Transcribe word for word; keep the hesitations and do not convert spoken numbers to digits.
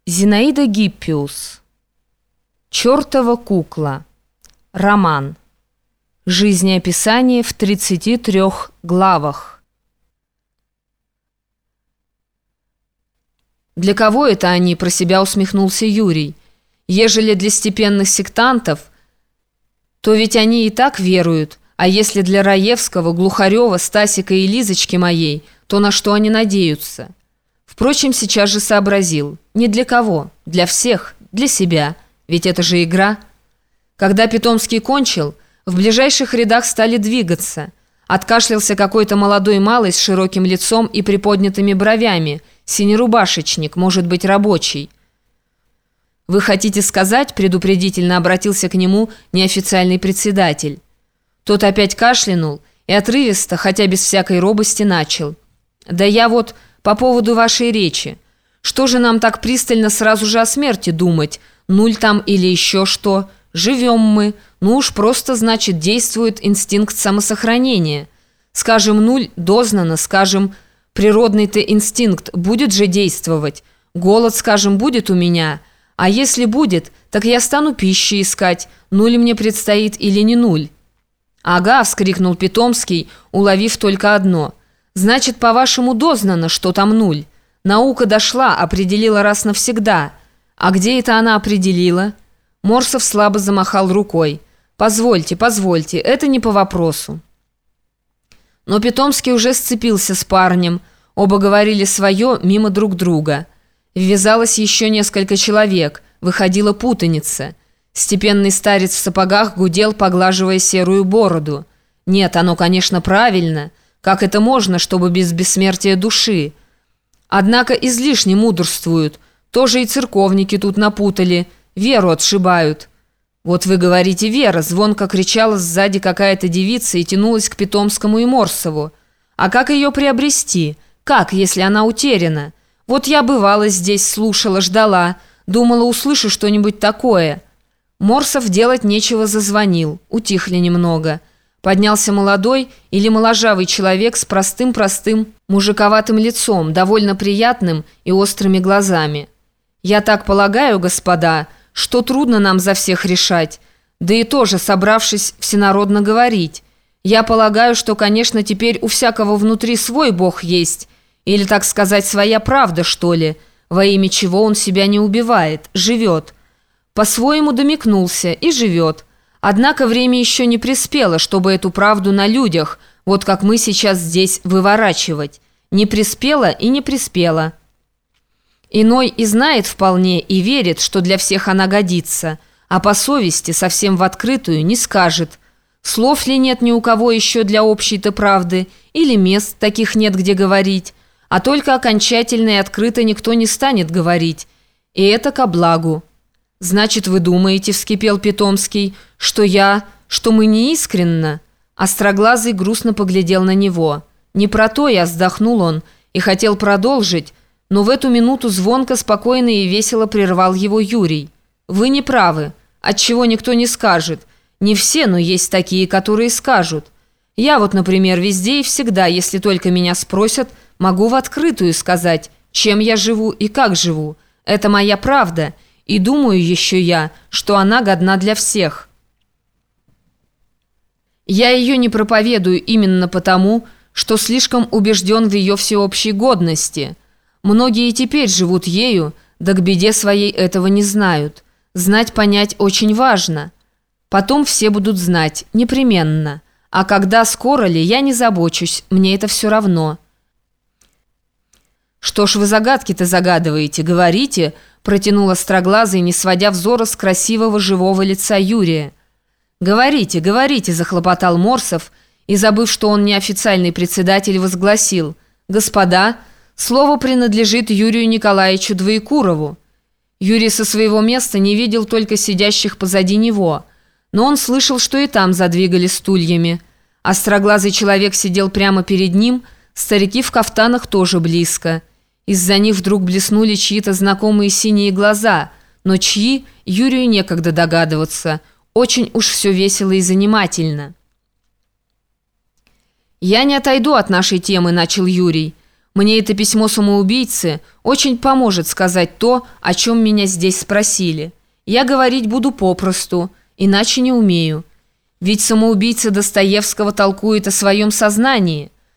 Зинаида Гиппиус. «Чёртова кукла». Роман. Жизнеописание в тридцати трёх главах. «Для кого это они?» — про себя усмехнулся Юрий. «Ежели для степенных сектантов, то ведь они и так веруют, а если для Раевского, Глухарева, Стасика и Лизочки моей, то на что они надеются?» Впрочем, сейчас же сообразил. Не для кого, для всех, для себя. Ведь это же игра. Когда Питомский кончил, в ближайших рядах стали двигаться. Откашлялся какой-то молодой малый с широким лицом и приподнятыми бровями. Синерубашечник, может быть, рабочий. «Вы хотите сказать?» — предупредительно обратился к нему неофициальный председатель. Тот опять кашлянул и отрывисто, хотя без всякой робости, начал. «Да я вот по поводу вашей речи. Что же нам так пристально сразу же о смерти думать? Нуль там или еще что? Живем мы. Ну уж просто, значит, действует инстинкт самосохранения. Скажем, нуль дознано, скажем, природный-то инстинкт будет же действовать. Голод, скажем, будет у меня. А если будет, так я стану пищи искать. Нуль мне предстоит или не нуль?» «Ага», — вскрикнул Питомский, уловив только одно. «Значит, по-вашему, дознано, что там нуль? Наука дошла, определила раз навсегда. А где это она определила?» Морсов слабо замахал рукой. «Позвольте, позвольте, это не по вопросу». Но Питомский уже сцепился с парнем. Оба говорили свое мимо друг друга. Ввязалось еще несколько человек. Выходила путаница. Степенный старец в сапогах гудел, поглаживая серую бороду. «Нет, оно, конечно, правильно. Как это можно, чтобы без бессмертия души? Однако излишне мудрствуют. Тоже и церковники тут напутали. Веру отшибают». «Вот вы говорите, вера», — звонко кричала сзади какая-то девица и тянулась к Питомскому и Морсову. «А как ее приобрести? Как, если она утеряна? Вот я бывала здесь, слушала, ждала, думала, услышу что-нибудь такое». Морсов делать нечего зазвонил. Утихли немного. Поднялся молодой или моложавый человек с простым-простым мужиковатым лицом, довольно приятным и острыми глазами. «Я так полагаю, господа, что трудно нам за всех решать, да и тоже, собравшись всенародно говорить. Я полагаю, что, конечно, теперь у всякого внутри свой Бог есть, или, так сказать, своя правда, что ли, во имя чего он себя не убивает, живет. По-своему домикнулся и живет. Однако время еще не приспело, чтобы эту правду на людях, вот как мы сейчас здесь, выворачивать. Не приспело и не приспело. Иной и знает вполне, и верит, что для всех она годится, а по совести совсем в открытую не скажет. Слов ли нет ни у кого еще для общей-то правды, или мест таких нет, где говорить, а только окончательно и открыто никто не станет говорить. И это ко благу. «Значит, вы думаете, — вскипел Питомский, — что я, что мы не искренно?» Остроглазый грустно поглядел на него. «Не про то я», — вздохнул он, и хотел продолжить, но в эту минуту звонко, спокойно и весело прервал его Юрий. «Вы не правы. Отчего никто не скажет. Не все, но есть такие, которые скажут. Я вот, например, везде и всегда, если только меня спросят, могу в открытую сказать, чем я живу и как живу. Это моя правда». И думаю еще я, что она годна для всех. Я ее не проповедую именно потому, что слишком убежден в ее всеобщей годности. Многие теперь живут ею, да к беде своей этого не знают. Знать, понять очень важно. Потом все будут знать, непременно. А когда, скоро ли, я не забочусь, мне это все равно. «Что ж вы загадки-то загадываете, говорите?» протянул остроглазый, не сводя взора с красивого живого лица Юрия. «Говорите, говорите», — захлопотал Морсов, и, забыв, что он неофициальный председатель, возгласил: «Господа, слово принадлежит Юрию Николаевичу Двоекурову». Юрий со своего места не видел только сидящих позади него, но он слышал, что и там задвигали стульями. Остроглазый человек сидел прямо перед ним, старики в кафтанах тоже близко. Из-за них вдруг блеснули чьи-то знакомые синие глаза, но чьи, Юрию некогда догадываться. Очень уж все весело и занимательно. «Я не отойду от нашей темы», — начал Юрий. Мне это письмо самоубийцы очень поможет сказать то, о чем меня здесь спросили. Я говорить буду попросту, иначе не умею. Ведь самоубийца Достоевского толкует о своем сознании.